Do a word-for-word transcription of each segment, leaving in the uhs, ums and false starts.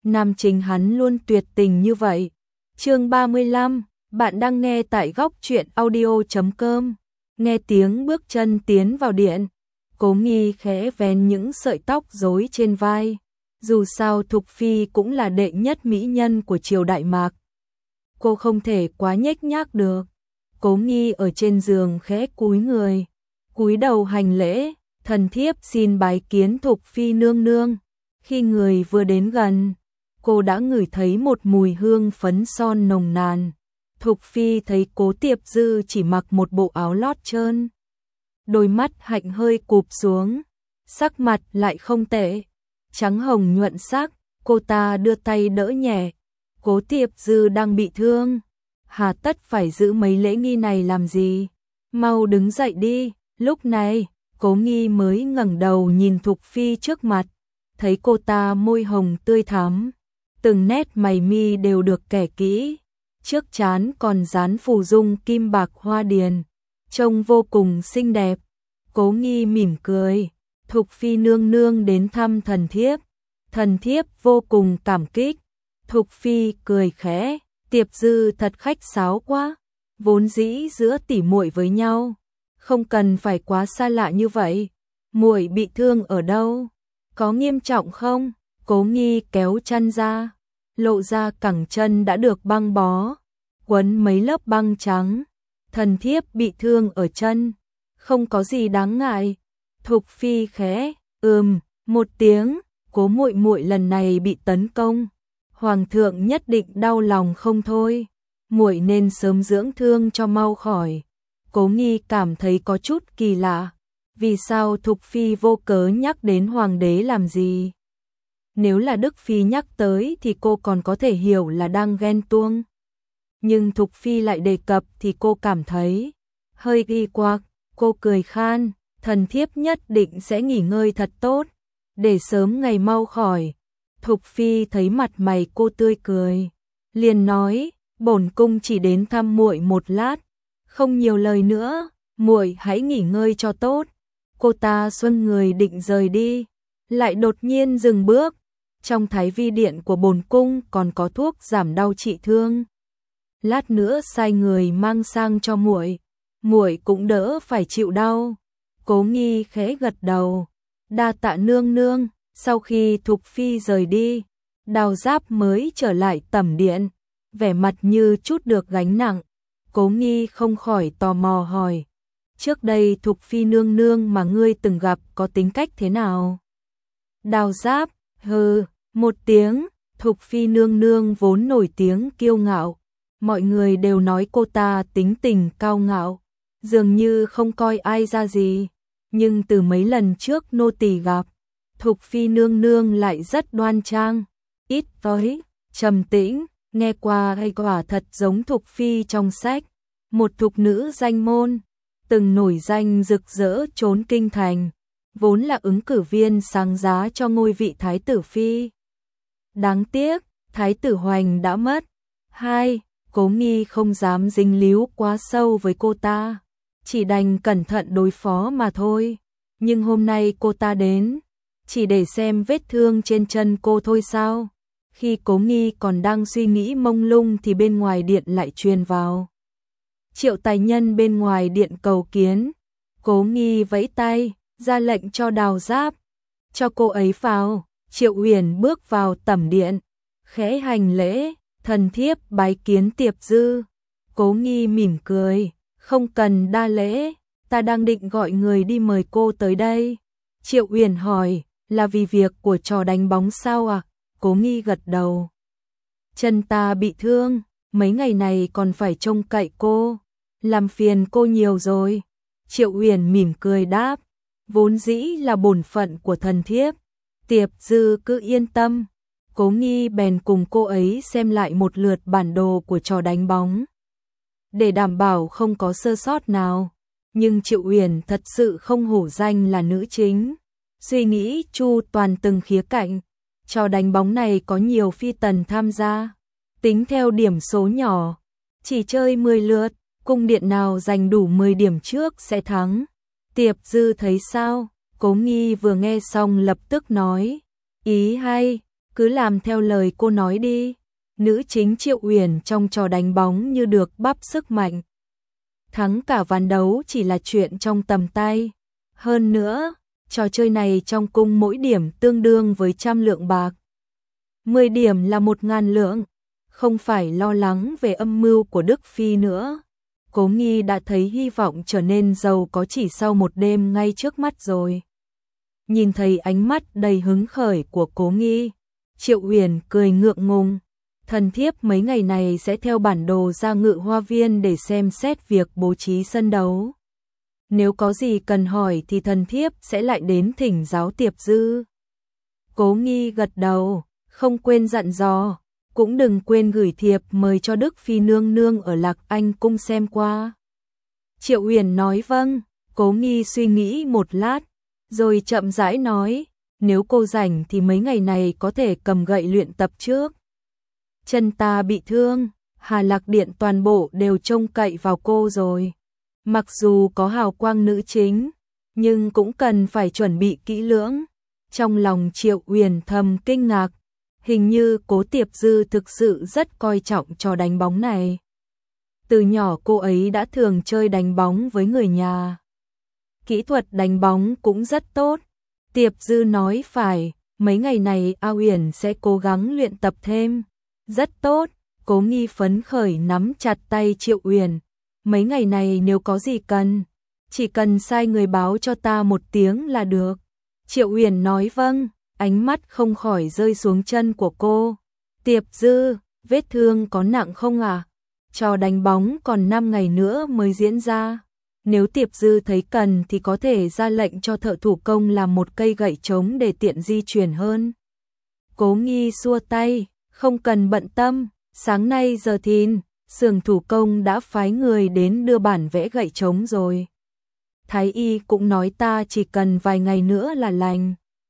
nam chính hắn luôn tuyệt tình như vậy. Chương ba mươi lăm, bạn đang nghe tại góc truyện audio chấm com. Nghe tiếng bước chân tiến vào điện, Cố Nghi khẽ vén những sợi tóc rối trên vai. Dù sao Thục Phi cũng là đệ nhất mỹ nhân của triều Đại Mạc. Cô không thể quá nhếch nhác được. Cố Nghi ở trên giường khẽ cúi người, cúi đầu hành lễ, thần thiếp xin bái kiến Thục Phi nương nương. Khi người vừa đến gần, cô đã ngửi thấy một mùi hương phấn son nồng nàn. Thục Phi thấy Cố Tiệp Dư chỉ mặc một bộ áo lót trơn, đôi mắt hạnh hơi cụp xuống, sắc mặt lại không tệ, trắng hồng nhuận sắc. Cô ta đưa tay đỡ nhẹ. Cố Tiệp Dư đang bị thương, hà tất phải giữ mấy lễ nghi này làm gì? Mau đứng dậy đi. Lúc này, Cố Nghi mới ngẩng đầu nhìn Thục Phi trước mặt, thấy cô ta môi hồng tươi thắm, từng nét mày mi đều được kẻ kỹ, trước trán còn dán phù dung kim bạc hoa điền, trông vô cùng xinh đẹp. Cố Nghi mỉm cười, Thục Phi nương nương đến thăm thần thiếp, thần thiếp vô cùng cảm kích. Thục Phi cười khẽ, Tiệp Dư thật khách sáo quá, vốn dĩ giữa tỉ muội với nhau, không cần phải quá xa lạ như vậy. Muội bị thương ở đâu? Có nghiêm trọng không? Cố Nghi kéo chân ra, lộ ra cẳng chân đã được băng bó, quấn mấy lớp băng trắng. Thần thiếp bị thương ở chân, không có gì đáng ngại. Thục Phi khẽ ừm một tiếng. Cố muội muội lần này bị tấn công, hoàng thượng nhất định đau lòng không thôi, muội nên sớm dưỡng thương cho mau khỏi. Cố Nghi cảm thấy có chút kỳ lạ, vì sao Thục Phi vô cớ nhắc đến hoàng đế làm gì? Nếu là Đức Phi nhắc tới thì cô còn có thể hiểu là đang ghen tuông, nhưng Thục Phi lại đề cập thì cô cảm thấy hơi kỳ quặc. Cô cười khan, thần thiếp nhất định sẽ nghỉ ngơi thật tốt, để sớm ngày mau khỏi. Thục Phi thấy mặt mày cô tươi cười, liền nói, bổn cung chỉ đến thăm muội một lát, không nhiều lời nữa, muội hãy nghỉ ngơi cho tốt. Cô ta xoay người định rời đi, lại đột nhiên dừng bước. Trong Thái Vi điện của bổn cung còn có thuốc giảm đau trị thương, lát nữa sai người mang sang cho muội, muội cũng đỡ phải chịu đau. Cố Nghi khẽ gật đầu, đa tạ nương nương. Sau khi Thục Phi rời đi, Đào Giáp mới trở lại tẩm điện, vẻ mặt như chút được gánh nặng. Cố Nghi không khỏi tò mò hỏi, trước đây Thục Phi nương nương mà ngươi từng gặp có tính cách thế nào? Đào Giáp hừ một tiếng. Thục Phi nương nương vốn nổi tiếng kiêu ngạo, mọi người đều nói cô ta tính tình cao ngạo, dường như không coi ai ra gì. Nhưng từ mấy lần trước nô tỳ gặp, Thục Phi nương nương lại rất đoan trang, ít nói, trầm tĩnh, nghe qua hay quả thật giống Thục Phi trong sách, một thục nữ danh môn, từng nổi danh rực rỡ trốn kinh thành, vốn là ứng cử viên sáng giá cho ngôi vị Thái tử Phi. Đáng tiếc, Thái tử Hoành đã mất. Hai, Cố Nghi không dám dính líu quá sâu với cô ta, chỉ đành cẩn thận đối phó mà thôi. Nhưng hôm nay cô ta đến, chỉ để xem vết thương trên chân cô thôi sao? Khi Cố Nghi còn đang suy nghĩ mông lung thì bên ngoài điện lại truyền vào. Triệu tài nhân bên ngoài điện cầu kiến. Cố Nghi vẫy tay, ra lệnh cho Đào Giáp, cho cô ấy vào. Triệu Uyển bước vào tẩm điện, khẽ hành lễ, thần thiếp bái kiến Tiệp Dư. Cố Nghi mỉm cười, không cần đa lễ, ta đang định gọi người đi mời cô tới đây. Triệu Uyển hỏi, là vì việc của trò đánh bóng sao à? Cố Nghi gật đầu. Chân ta bị thương, mấy ngày này còn phải trông cậy cô, làm phiền cô nhiều rồi. Triệu Uyển mỉm cười đáp, vốn dĩ là bổn phận của thần thiếp, Tiệp Dư cứ yên tâm. Cố Nghi bèn cùng cô ấy xem lại một lượt bản đồ của trò đánh bóng, để đảm bảo không có sơ sót nào. Nhưng Triệu Uyển thật sự không hổ danh là nữ chính, suy nghĩ chu toàn từng khía cạnh. Trò đánh bóng này có nhiều phi tần tham gia, tính theo điểm số nhỏ, chỉ chơi mười lượt, cung điện nào giành đủ mười điểm trước sẽ thắng. Tiệp Dư thấy sao? Cố Nghi vừa nghe xong lập tức nói, ý hay, Cứ làm theo lời cô nói đi. Nữ chính Triệu Uyển trong trò đánh bóng như được bắp sức mạnh. Thắng cả ván đấu chỉ là chuyện trong tầm tay. Hơn nữa, trò chơi này trong cung mỗi điểm tương đương với trăm lượng bạc. mười điểm là một ngàn lượng. Không phải lo lắng về âm mưu của Đức Phi nữa. Cố Nghi đã thấy hy vọng trở nên giàu có chỉ sau một đêm ngay trước mắt rồi. Nhìn thấy ánh mắt đầy hứng khởi của Cố Nghi, Triệu Uyển cười ngượng ngùng. Thần thiếp mấy ngày này sẽ theo bản đồ ra Ngự Hoa Viên để xem xét việc bố trí sân đấu. Nếu có gì cần hỏi thì thần thiếp sẽ lại đến thỉnh giáo Tiệp Dư. Cố Nghi gật đầu, không quên dặn dò, cũng đừng quên gửi thiệp mời cho Đức Phi nương nương ở Lạc Anh cung xem qua. Triệu Uyển nói vâng. Cố Nghi suy nghĩ một lát, rồi chậm rãi nói, nếu cô rảnh thì mấy ngày này có thể cầm gậy luyện tập trước. Chân ta bị thương, Hà Lạc Điện toàn bộ đều trông cậy vào cô rồi. Mặc dù có hào quang nữ chính, nhưng cũng cần phải chuẩn bị kỹ lưỡng. Trong lòng Triệu Uyển thầm kinh ngạc, hình như Cố Tiệp Dư thực sự rất coi trọng trò đánh bóng này. Từ nhỏ cô ấy đã thường chơi đánh bóng với người nhà. Kỹ thuật đánh bóng cũng rất tốt. Tiệp Dư nói phải, mấy ngày này A Uyển sẽ cố gắng luyện tập thêm. Rất tốt. Cố Nghi phấn khởi nắm chặt tay Triệu Uyển. Mấy ngày này nếu có gì cần, chỉ cần sai người báo cho ta một tiếng là được. Triệu Uyển nói vâng, ánh mắt không khỏi rơi xuống chân của cô. Tiệp Dư, vết thương có nặng không à? Trò đánh bóng còn năm ngày nữa mới diễn ra. Nếu Tiệp Dư thấy cần thì có thể ra lệnh cho thợ thủ công làm một cây gậy trống để tiện di chuyển hơn. Cố Nghi xua tay, không cần bận tâm, sáng nay giờ thìn, xưởng thủ công đã phái người đến đưa bản vẽ gậy trống rồi. Thái y cũng nói ta chỉ cần vài ngày nữa là lành.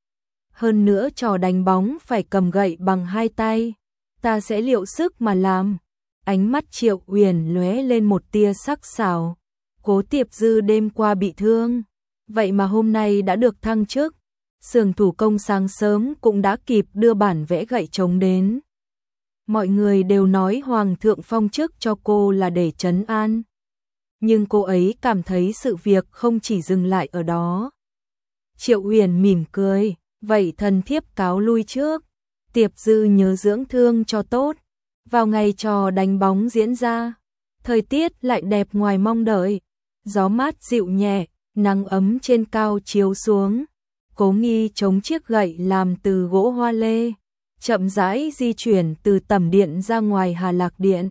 Hơn nữa trò đánh bóng phải cầm gậy bằng hai tay, ta sẽ liệu sức mà làm. Ánh mắt Triệu Uyển lóe lên một tia sắc sảo. Cố Tiệp Dư đêm qua bị thương, vậy mà hôm nay đã được thăng chức. Xưởng thủ công sáng sớm cũng đã kịp đưa bản vẽ gậy trống đến. Mọi người đều nói Hoàng thượng phong chức cho cô là để trấn an. Nhưng cô ấy cảm thấy sự việc không chỉ dừng lại ở đó. Triệu Uyển mỉm cười, vậy thần thiếp cáo lui trước. Tiệp Dư nhớ dưỡng thương cho tốt. Vào ngày trò đánh bóng diễn ra, thời tiết lại đẹp ngoài mong đợi. Gió mát dịu nhẹ, nắng ấm trên cao chiếu xuống. Cố Nghi chống chiếc gậy làm từ gỗ hoa lê, chậm rãi di chuyển từ tẩm điện ra ngoài Hà Lạc Điện.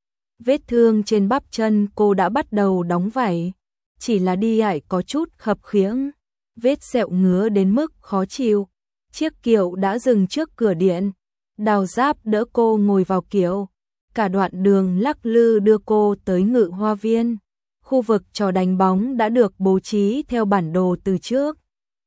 Vết thương trên bắp chân cô đã bắt đầu đóng vảy, chỉ là đi lại có chút khập khiễng, vết sẹo ngứa đến mức khó chịu. Chiếc kiệu đã dừng trước cửa điện, Đào Giáp đỡ cô ngồi vào kiệu, cả đoạn đường lắc lư đưa cô tới Ngự Hoa Viên. Khu vực trò đánh bóng đã được bố trí theo bản đồ từ trước.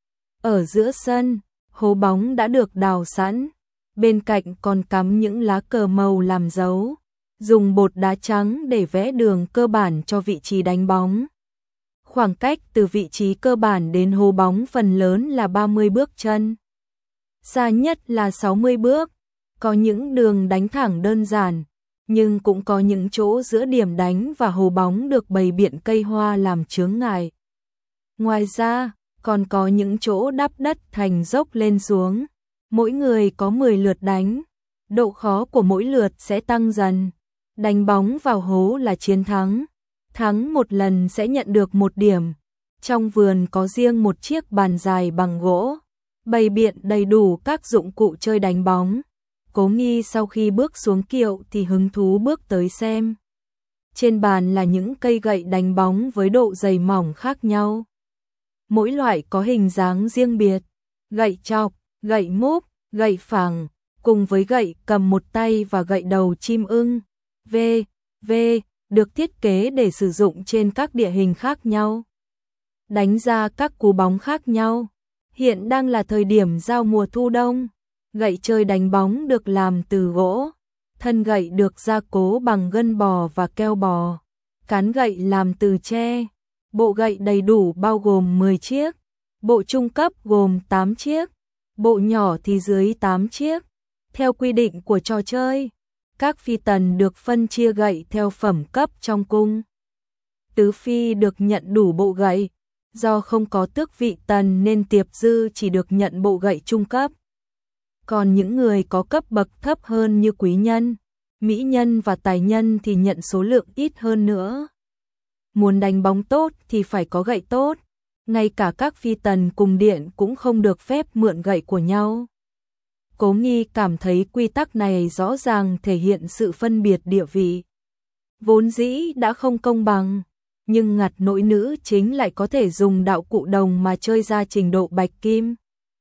Ở giữa sân, hố bóng đã được đào sẵn, bên cạnh còn cắm những lá cờ màu làm dấu, dùng bột đá trắng để vẽ đường cơ bản cho vị trí đánh bóng. Khoảng cách từ vị trí cơ bản đến hố bóng phần lớn là ba mươi bước chân. Xa nhất là sáu mươi bước, có những đường đánh thẳng đơn giản, nhưng cũng có những chỗ giữa điểm đánh và hố bóng được bày biện cây hoa làm chướng ngại. Ngoài ra, còn có những chỗ đắp đất thành dốc lên xuống. Mỗi người có mười lượt đánh, độ khó của mỗi lượt sẽ tăng dần. Đánh bóng vào hố là chiến thắng, thắng một lần sẽ nhận được một điểm. Trong vườn có riêng một chiếc bàn dài bằng gỗ, bày biện đầy đủ các dụng cụ chơi đánh bóng. Cố Nghi sau khi bước xuống kiệu thì hứng thú bước tới xem. Trên bàn là những cây gậy đánh bóng với độ dày mỏng khác nhau. Mỗi loại có hình dáng riêng biệt, gậy chọc, gậy múp, gậy phẳng, cùng với gậy cầm một tay và gậy đầu chim ưng, v, v, được thiết kế để sử dụng trên các địa hình khác nhau. Đánh ra các cú bóng khác nhau. Hiện đang là thời điểm giao mùa thu đông. Gậy chơi đánh bóng được làm từ gỗ, thân gậy được gia cố bằng gân bò và keo bò, cán gậy làm từ tre. Bộ gậy đầy đủ bao gồm mười chiếc, bộ trung cấp gồm tám chiếc, bộ nhỏ thì dưới tám chiếc. Theo quy định của trò chơi, các phi tần được phân chia gậy theo phẩm cấp trong cung. Tứ phi được nhận đủ bộ gậy, do không có tước vị tần nên Tiệp Dư chỉ được nhận bộ gậy trung cấp. Còn những người có cấp bậc thấp hơn như quý nhân, mỹ nhân và tài nhân thì nhận số lượng ít hơn nữa. Muốn đánh bóng tốt thì phải có gậy tốt, ngay cả các phi tần cùng điện cũng không được phép mượn gậy của nhau. Cố Nghi cảm thấy quy tắc này rõ ràng thể hiện sự phân biệt địa vị. Vốn dĩ đã không công bằng, nhưng ngặt nỗi nữ chính lại có thể dùng đạo cụ đồng mà chơi ra trình độ bạch kim.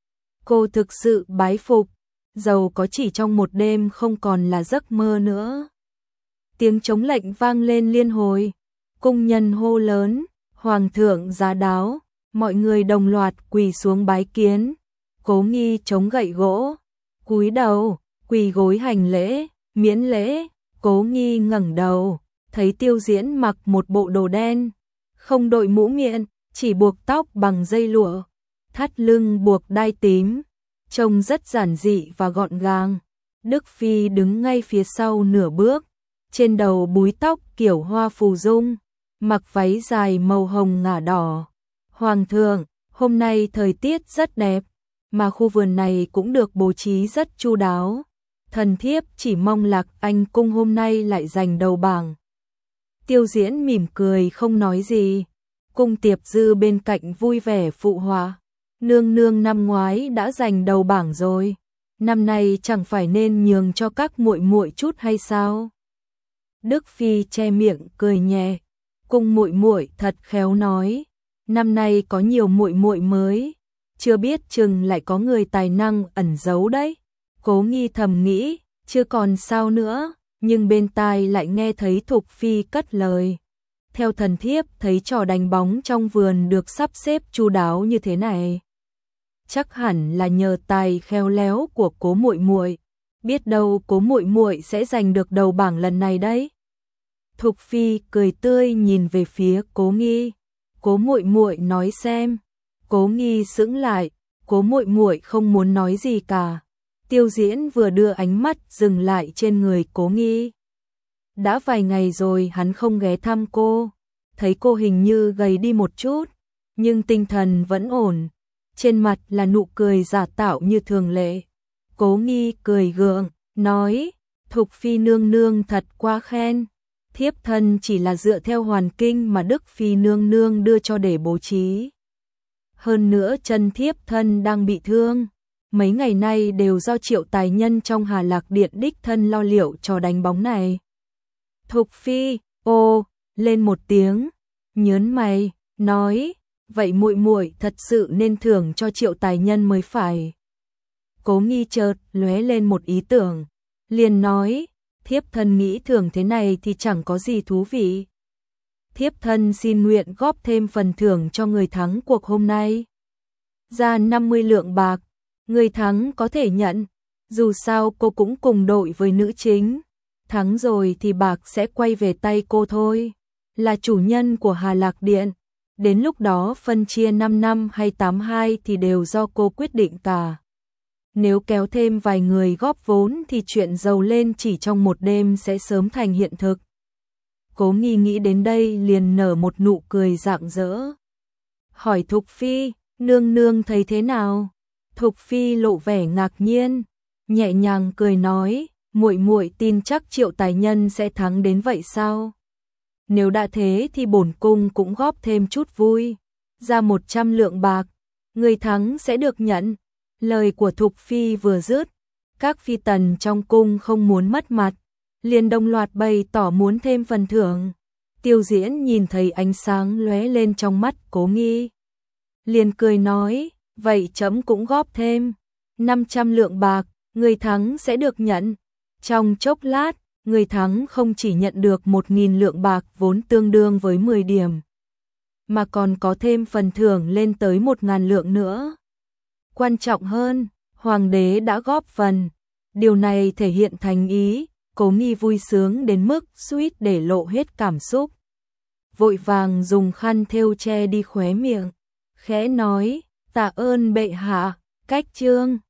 Cô thực sự bái phục, dầu có chỉ trong một đêm không còn là giấc mơ nữa. Tiếng trống lệnh vang lên liên hồi, cung nhân hô lớn, hoàng thượng giá đáo, mọi người đồng loạt quỳ xuống bái kiến. Cố Nghi chống gậy gỗ, cúi đầu, quỳ gối hành lễ, miễn lễ. Cố Nghi ngẩng đầu, thấy Tiêu Diễn mặc một bộ đồ đen, không đội mũ miệng, chỉ buộc tóc bằng dây lụa, thắt lưng buộc đai tím, trông rất giản dị và gọn gàng. Đức Phi đứng ngay phía sau nửa bước, trên đầu búi tóc kiểu hoa phù dung, mặc váy dài màu hồng ngả đỏ. Hoàng thượng, hôm nay thời tiết rất đẹp, mà khu vườn này cũng được bố trí rất chu đáo. Thần thiếp chỉ mong Lạc Anh cung hôm nay lại giành đầu bảng. Tiêu Diễn mỉm cười không nói gì. Cung Tiệp Dư bên cạnh vui vẻ phụ họa. Nương nương năm ngoái đã giành đầu bảng rồi, năm nay chẳng phải nên nhường cho các muội muội chút hay sao? Đức Phi che miệng cười nhẹ. Cung muội muội thật khéo nói, năm nay có nhiều muội muội mới, chưa biết chừng lại có người tài năng ẩn giấu đấy. Cố Nghi thầm nghĩ, chưa còn sao nữa, nhưng bên tai lại nghe thấy Thục Phi cất lời. Theo thần thiếp thấy trò đánh bóng trong vườn được sắp xếp chu đáo như thế này, chắc hẳn là nhờ tài khéo léo của Cố muội muội, biết đâu Cố muội muội sẽ giành được đầu bảng lần này đấy. Thục Phi cười tươi nhìn về phía Cố Nghi. Cố muội muội nói xem. Cố Nghi sững lại, Cố muội muội không muốn nói gì cả. Tiêu Diễn vừa đưa ánh mắt dừng lại trên người Cố Nghi. Đã vài ngày rồi hắn không ghé thăm cô, thấy cô hình như gầy đi một chút, nhưng tinh thần vẫn ổn, trên mặt là nụ cười giả tạo như thường lệ. Cố Nghi cười gượng, nói, Thục Phi nương nương thật quá khen, thiếp thân chỉ là dựa theo hoàn kinh mà Đức Phi nương nương đưa cho để bố trí. Hơn nữa chân thiếp thân đang bị thương, mấy ngày nay đều do Triệu tài nhân trong Hà Lạc Điện đích thân lo liệu trò đánh bóng này. Thục Phi, ô, lên một tiếng, nhớn mày, nói, vậy muội muội thật sự nên thưởng cho Triệu tài nhân mới phải. Cố Nghi chợt lóe lên một ý tưởng, liền nói, thiếp thân nghĩ thưởng thế này thì chẳng có gì thú vị. Thiếp thân xin nguyện góp thêm phần thưởng cho người thắng cuộc hôm nay. Ra năm mươi lượng bạc, người thắng có thể nhận, dù sao cô cũng cùng đội với nữ chính. Thắng rồi thì bạc sẽ quay về tay cô thôi, là chủ nhân của Hà Lạc Điện. Đến lúc đó phân chia năm năm hay tám hai thì đều do cô quyết định cả. Nếu kéo thêm vài người góp vốn thì chuyện giàu lên chỉ trong một đêm sẽ sớm thành hiện thực. Cố Nghi nghĩ đến đây liền nở một nụ cười rạng rỡ. Hỏi Thục Phi, nương nương thấy thế nào? Thục Phi lộ vẻ ngạc nhiên, nhẹ nhàng cười nói, muội muội tin chắc Triệu tài nhân sẽ thắng đến vậy sao? Nếu đã thế thì bổn cung cũng góp thêm chút vui, ra một trăm lượng bạc, người thắng sẽ được nhận. Lời của Thục Phi vừa dứt, các phi tần trong cung không muốn mất mặt, liền đồng loạt bày tỏ muốn thêm phần thưởng. Tiêu Diễn nhìn thấy ánh sáng lóe lên trong mắt Cố Nghi, liền cười nói, vậy trẫm cũng góp thêm năm trăm lượng bạc, người thắng sẽ được nhận. Trong chốc lát, người thắng không chỉ nhận được một nghìn lượng bạc vốn tương đương với mười điểm, mà còn có thêm phần thưởng lên tới một nghìn lượng nữa. Quan trọng hơn, hoàng đế đã góp phần, điều này thể hiện thành ý. Cố Nghi vui sướng đến mức suýt để lộ hết cảm xúc, vội vàng dùng khăn thêu che đi khóe miệng, khẽ nói, tạ ơn bệ hạ. Cách chương